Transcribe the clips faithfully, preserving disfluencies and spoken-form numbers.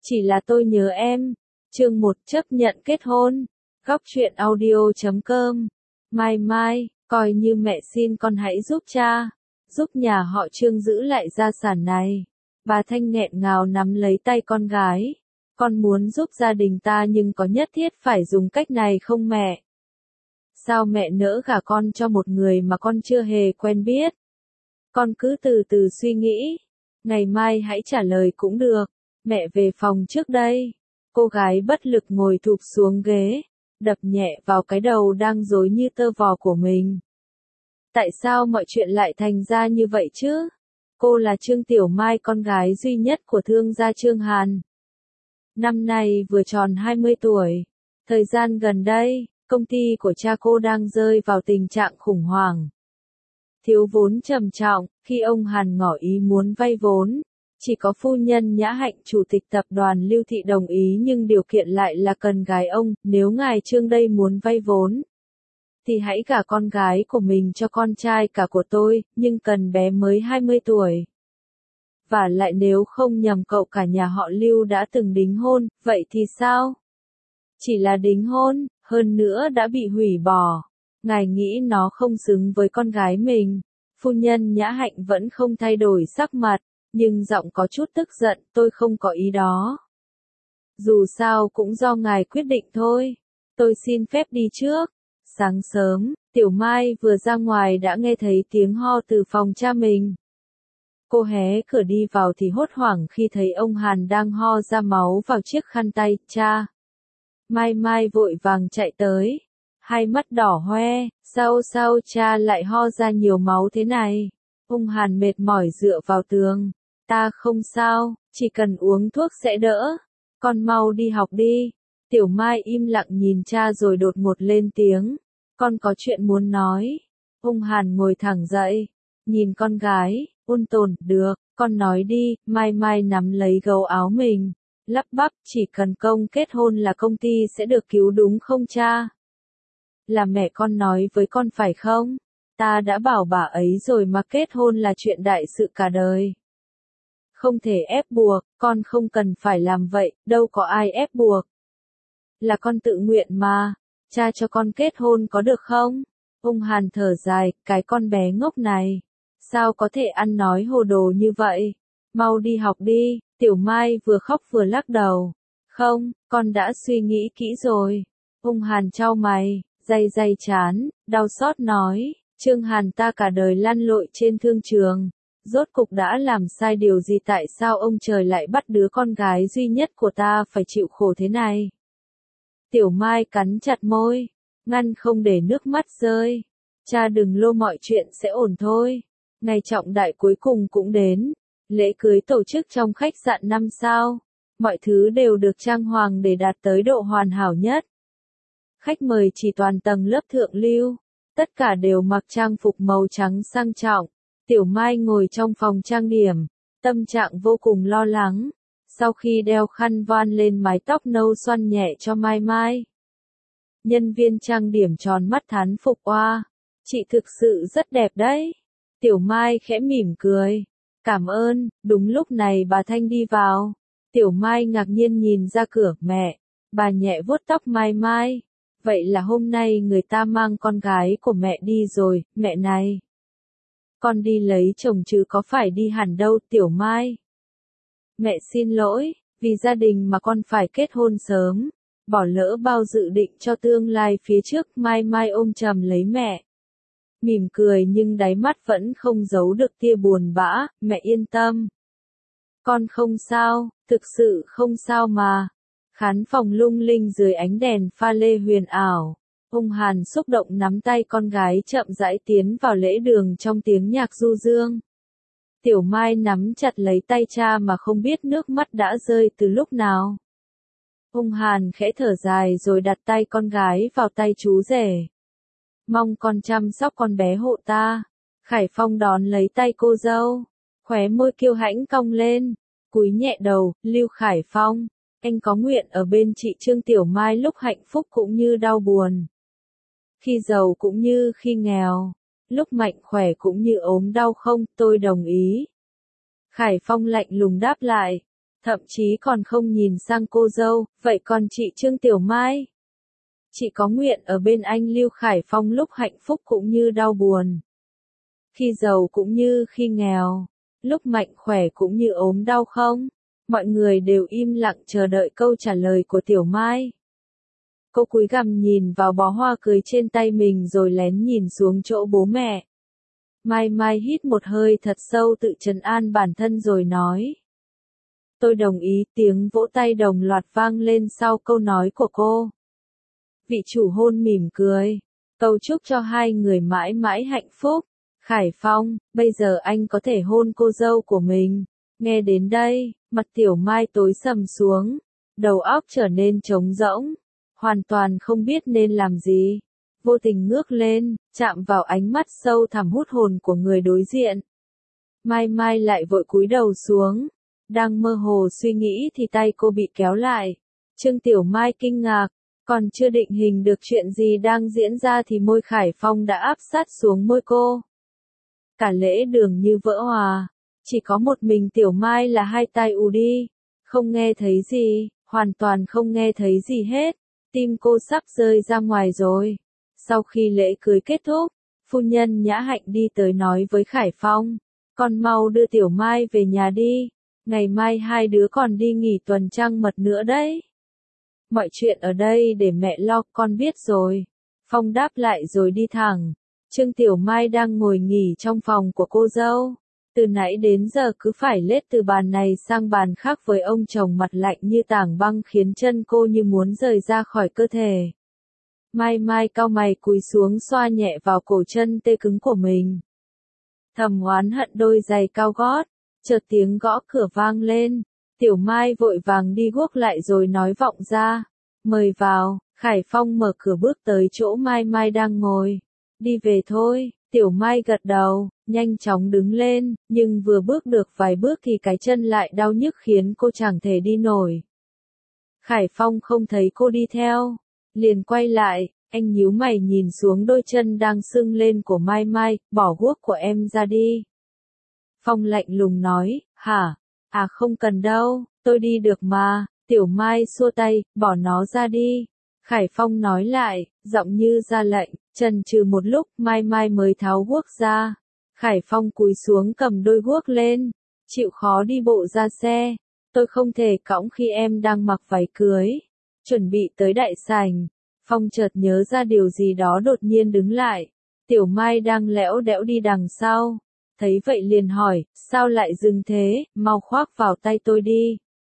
Chỉ là tôi nhớ em. Chương một chấp nhận kết hôn. Góc truyện audio chấm com. Mai Mai, coi như mẹ xin con hãy giúp cha, giúp nhà họ Trương giữ lại gia sản này. Bà Thanh nghẹn ngào nắm lấy tay con gái. Con muốn giúp gia đình ta nhưng có nhất thiết phải dùng cách này không mẹ? Sao mẹ nỡ gả con cho một người mà con chưa hề quen biết? Con cứ từ từ suy nghĩ. Ngày mai hãy trả lời cũng được. Mẹ về phòng trước đây. Cô gái bất lực ngồi thụp xuống ghế, đập nhẹ vào cái đầu đang rối như tơ vò của mình. Tại sao mọi chuyện lại thành ra như vậy chứ? Cô là Trương Tiểu Mai, con gái duy nhất của thương gia Trương Hàn. Năm nay vừa tròn hai mươi tuổi. Thời gian gần đây, công ty của cha cô đang rơi vào tình trạng khủng hoảng. Thiếu vốn trầm trọng, khi ông Hàn ngỏ ý muốn vay vốn, chỉ có phu nhân Nhã Hạnh chủ tịch tập đoàn Lưu Thị đồng ý, nhưng điều kiện lại là cần gái ông. Nếu ngài Trương đây muốn vay vốn, thì hãy gả con gái của mình cho con trai cả của tôi, nhưng cần bé mới hai mươi tuổi. Và lại nếu không nhầm cậu cả nhà họ Lưu đã từng đính hôn, vậy thì sao? Chỉ là đính hôn, hơn nữa đã bị hủy bỏ. Ngài nghĩ nó không xứng với con gái mình. Phu nhân Nhã Hạnh vẫn không thay đổi sắc mặt, nhưng giọng có chút tức giận, tôi không có ý đó. Dù sao cũng do ngài quyết định thôi. Tôi xin phép đi trước. Sáng sớm, Tiểu Mai vừa ra ngoài đã nghe thấy tiếng ho từ phòng cha mình. Cô hé cửa đi vào thì hốt hoảng khi thấy ông Hàn đang ho ra máu vào chiếc khăn tay. Cha! Mai Mai vội vàng chạy tới. Hai mắt đỏ hoe, sao sao cha lại ho ra nhiều máu thế này? Ông Hàn mệt mỏi dựa vào tường. Ta không sao, chỉ cần uống thuốc sẽ đỡ. Con mau đi học đi. Tiểu Mai im lặng nhìn cha rồi đột ngột lên tiếng. Con có chuyện muốn nói. Ông Hàn ngồi thẳng dậy, nhìn con gái, ôn tồn, được, con nói đi. Mai Mai nắm lấy gấu áo mình, lắp bắp, chỉ cần công kết hôn là công ty sẽ được cứu đúng không cha? Là mẹ con nói với con phải không? Ta đã bảo bà ấy rồi mà, kết hôn là chuyện đại sự cả đời. Không thể ép buộc, con không cần phải làm vậy, đâu có ai ép buộc. Là con tự nguyện mà, cha cho con kết hôn có được không? Ông Hàn thở dài, cái con bé ngốc này. Sao có thể ăn nói hồ đồ như vậy? Mau đi học đi. Tiểu Mai vừa khóc vừa lắc đầu. Không, con đã suy nghĩ kỹ rồi. Ông Hàn chau mày, day day chán, đau xót nói. Trương Hàn ta cả đời lăn lội trên thương trường. Rốt cục đã làm sai điều gì, tại sao ông trời lại bắt đứa con gái duy nhất của ta phải chịu khổ thế này? Tiểu Mai cắn chặt môi, ngăn không để nước mắt rơi. Cha đừng lo, mọi chuyện sẽ ổn thôi. Ngày trọng đại cuối cùng cũng đến. Lễ cưới tổ chức trong khách sạn năm sao. Mọi thứ đều được trang hoàng để đạt tới độ hoàn hảo nhất. Khách mời chỉ toàn tầng lớp thượng lưu. Tất cả đều mặc trang phục màu trắng sang trọng. Tiểu Mai ngồi trong phòng trang điểm, tâm trạng vô cùng lo lắng. Sau khi đeo khăn voan lên mái tóc nâu xoăn nhẹ cho Mai Mai, nhân viên trang điểm tròn mắt thán phục. Oa, chị thực sự rất đẹp đấy. Tiểu Mai khẽ mỉm cười. Cảm ơn. Đúng lúc này bà Thanh đi vào. Tiểu Mai ngạc nhiên nhìn ra cửa. Mẹ! Bà nhẹ vuốt tóc Mai Mai. Vậy là hôm nay người ta mang con gái của mẹ đi rồi. Mẹ này! Con đi lấy chồng chứ có phải đi hẳn đâu. Tiểu Mai! Mẹ xin lỗi, vì gia đình mà con phải kết hôn sớm, bỏ lỡ bao dự định cho tương lai phía trước. Mai Mai ôm chầm lấy mẹ, mỉm cười nhưng đáy mắt vẫn không giấu được tia buồn bã. Mẹ yên tâm, con không sao, thực sự không sao mà. Khán phòng lung linh dưới ánh đèn pha lê huyền ảo. Ông Hàn xúc động nắm tay con gái chậm rãi tiến vào lễ đường trong tiếng nhạc du dương. Tiểu Mai nắm chặt lấy tay cha mà không biết nước mắt đã rơi từ lúc nào. Ông Hàn khẽ thở dài rồi đặt tay con gái vào tay chú rể. Mong con chăm sóc con bé hộ ta. Khải Phong đón lấy tay cô dâu, khóe môi kiêu hãnh cong lên, cúi nhẹ đầu. Lưu Khải Phong, anh có nguyện ở bên chị Trương Tiểu Mai lúc hạnh phúc cũng như đau buồn, khi giàu cũng như khi nghèo, lúc mạnh khỏe cũng như ốm đau không? Tôi đồng ý. Khải Phong lạnh lùng đáp lại. thậm chí còn không nhìn sang cô dâu, vậy còn chị Trương Tiểu Mai? Chị có nguyện ở bên anh Lưu Khải Phong lúc hạnh phúc cũng như đau buồn, khi giàu cũng như khi nghèo, lúc mạnh khỏe cũng như ốm đau không? Mọi người đều im lặng chờ đợi câu trả lời của Tiểu Mai. Cô cúi gằm nhìn vào bó hoa cưới trên tay mình rồi lén nhìn xuống chỗ bố mẹ. Mai Mai hít một hơi thật sâu tự trấn an bản thân rồi nói. Tôi đồng ý, tiếng vỗ tay đồng loạt vang lên sau câu nói của cô. Vị chủ hôn mỉm cười, cầu chúc cho hai người mãi mãi hạnh phúc. Khải Phong, bây giờ anh có thể hôn cô dâu của mình. Nghe đến đây, mặt Tiểu Mai tối sầm xuống, đầu óc trở nên trống rỗng, hoàn toàn không biết nên làm gì. Vô tình ngước lên, chạm vào ánh mắt sâu thẳm hút hồn của người đối diện. Mai Mai lại vội cúi đầu xuống, đang mơ hồ suy nghĩ thì tay cô bị kéo lại. Trương Tiểu Mai kinh ngạc, còn chưa định hình được chuyện gì đang diễn ra thì môi Khải Phong đã áp sát xuống môi cô. Cả lễ đường như vỡ hòa, chỉ có một mình Tiểu Mai là hai tai ù đi, không nghe thấy gì, hoàn toàn không nghe thấy gì hết, tim cô sắp rơi ra ngoài rồi. Sau khi lễ cưới kết thúc, phu nhân Nhã Hạnh đi tới nói với Khải Phong, con mau đưa Tiểu Mai về nhà đi, ngày mai hai đứa còn đi nghỉ tuần trăng mật nữa đấy. Mọi chuyện ở đây để mẹ lo, con biết rồi. Phong đáp lại rồi đi thẳng. Trương Tiểu Mai đang ngồi nghỉ trong phòng của cô dâu. Từ nãy đến giờ cứ phải lết từ bàn này sang bàn khác với ông chồng mặt lạnh như tảng băng khiến chân cô như muốn rời ra khỏi cơ thể. Mai Mai cau mày cúi xuống xoa nhẹ vào cổ chân tê cứng của mình. Thầm oán hận đôi giày cao gót, chợt tiếng gõ cửa vang lên. Tiểu Mai vội vàng đi guốc lại rồi nói vọng ra. Mời vào. Khải Phong mở cửa bước tới chỗ Mai Mai đang ngồi. Đi về thôi. Tiểu Mai gật đầu, nhanh chóng đứng lên, nhưng vừa bước được vài bước thì cái chân lại đau nhức khiến cô chẳng thể đi nổi. Khải Phong không thấy cô đi theo, liền quay lại, anh nhíu mày nhìn xuống đôi chân đang sưng lên của Mai Mai, bỏ guốc của em ra đi. Phong lạnh lùng nói, hả? À không cần đâu, tôi đi được mà. Tiểu Mai xua tay, bỏ nó ra đi. Khải Phong nói lại, giọng như ra lệnh, chần chừ một lúc, Mai Mai mới tháo guốc ra. Khải Phong cúi xuống cầm đôi guốc lên, chịu khó đi bộ ra xe. Tôi không thể cõng khi em đang mặc váy cưới. Chuẩn bị tới đại sảnh. Phong chợt nhớ ra điều gì đó đột nhiên đứng lại. Tiểu Mai đang lẽo đẽo đi đằng sau. Thấy vậy liền hỏi, sao lại dừng thế, mau khoác vào tay tôi đi.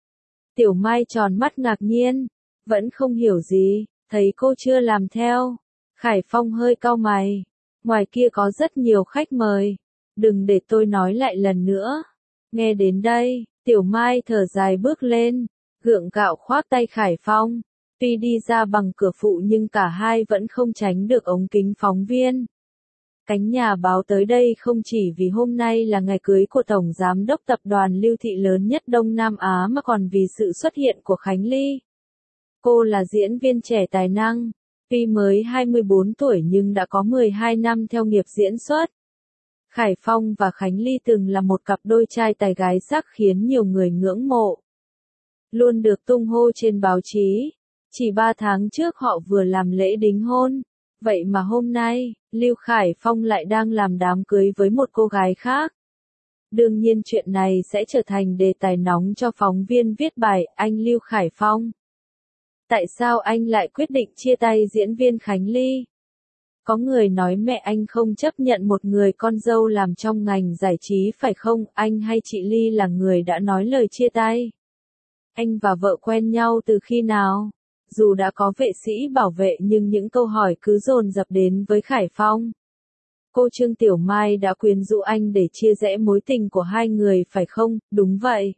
Tiểu Mai tròn mắt ngạc nhiên, vẫn không hiểu gì, thấy cô chưa làm theo. Khải Phong hơi cau mày, ngoài kia có rất nhiều khách mời, đừng để tôi nói lại lần nữa. Nghe đến đây, Tiểu Mai thở dài bước lên, gượng gạo khoác tay Khải Phong. Tuy đi ra bằng cửa phụ nhưng cả hai vẫn không tránh được ống kính phóng viên. Cánh nhà báo tới đây không chỉ vì hôm nay là ngày cưới của Tổng Giám đốc tập đoàn Lưu Thị lớn nhất Đông Nam Á mà còn vì sự xuất hiện của Khánh Ly. Cô là diễn viên trẻ tài năng, tuy mới hai mươi bốn tuổi nhưng đã có mười hai năm theo nghiệp diễn xuất. Khải Phong và Khánh Ly từng là một cặp đôi trai tài gái sắc khiến nhiều người ngưỡng mộ. Luôn được tung hô trên báo chí. Chỉ ba tháng trước họ vừa làm lễ đính hôn. Vậy mà hôm nay, Lưu Khải Phong lại đang làm đám cưới với một cô gái khác. Đương nhiên chuyện này sẽ trở thành đề tài nóng cho phóng viên viết bài Anh Lưu Khải Phong. Tại sao anh lại quyết định chia tay diễn viên Khánh Ly? Có người nói mẹ anh không chấp nhận một người con dâu làm trong ngành giải trí phải không? Anh hay chị Ly là người đã nói lời chia tay? Anh và vợ quen nhau từ khi nào? Dù đã có vệ sĩ bảo vệ nhưng những câu hỏi cứ dồn dập đến với Khải Phong. Cô Trương Tiểu Mai đã quyến rũ anh để chia rẽ mối tình của hai người phải không? Đúng vậy.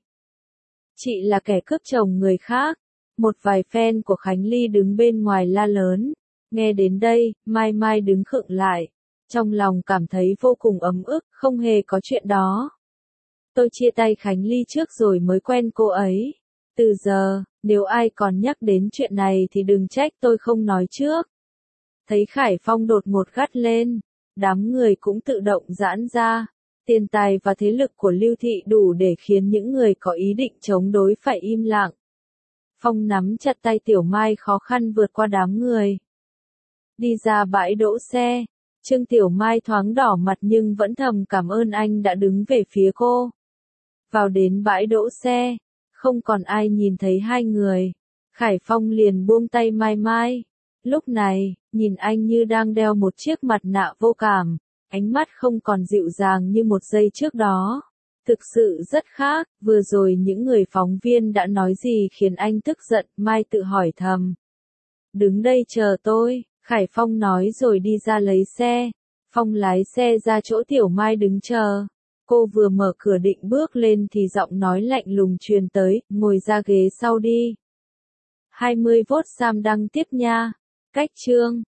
Chị là kẻ cướp chồng người khác. Một vài fan của Khánh Ly đứng bên ngoài la lớn. Nghe đến đây, Mai Mai đứng khựng lại. Trong lòng cảm thấy vô cùng ấm ức, không hề có chuyện đó. Tôi chia tay Khánh Ly trước rồi mới quen cô ấy. Từ giờ, nếu ai còn nhắc đến chuyện này thì đừng trách tôi không nói trước. Thấy Khải Phong đột ngột gắt lên, đám người cũng tự động giãn ra. Tiền tài và thế lực của Lưu Thị đủ để khiến những người có ý định chống đối phải im lặng. Phong nắm chặt tay Tiểu Mai khó khăn vượt qua đám người. Đi ra bãi đỗ xe, Trương Tiểu Mai thoáng đỏ mặt nhưng vẫn thầm cảm ơn anh đã đứng về phía cô. Vào đến bãi đỗ xe, không còn ai nhìn thấy hai người. Khải Phong liền buông tay Mai Mai. Lúc này, nhìn anh như đang đeo một chiếc mặt nạ vô cảm, ánh mắt không còn dịu dàng như một giây trước đó. Thực sự rất khác, vừa rồi những người phóng viên đã nói gì khiến anh tức giận, Mai tự hỏi thầm. Đứng đây chờ tôi, Khải Phong nói rồi đi ra lấy xe. Phong lái xe ra chỗ Tiểu Mai đứng chờ. Cô vừa mở cửa định bước lên thì giọng nói lạnh lùng truyền tới, ngồi ra ghế sau đi. hai mươi phút Sam đăng tiếp nha. Cách chương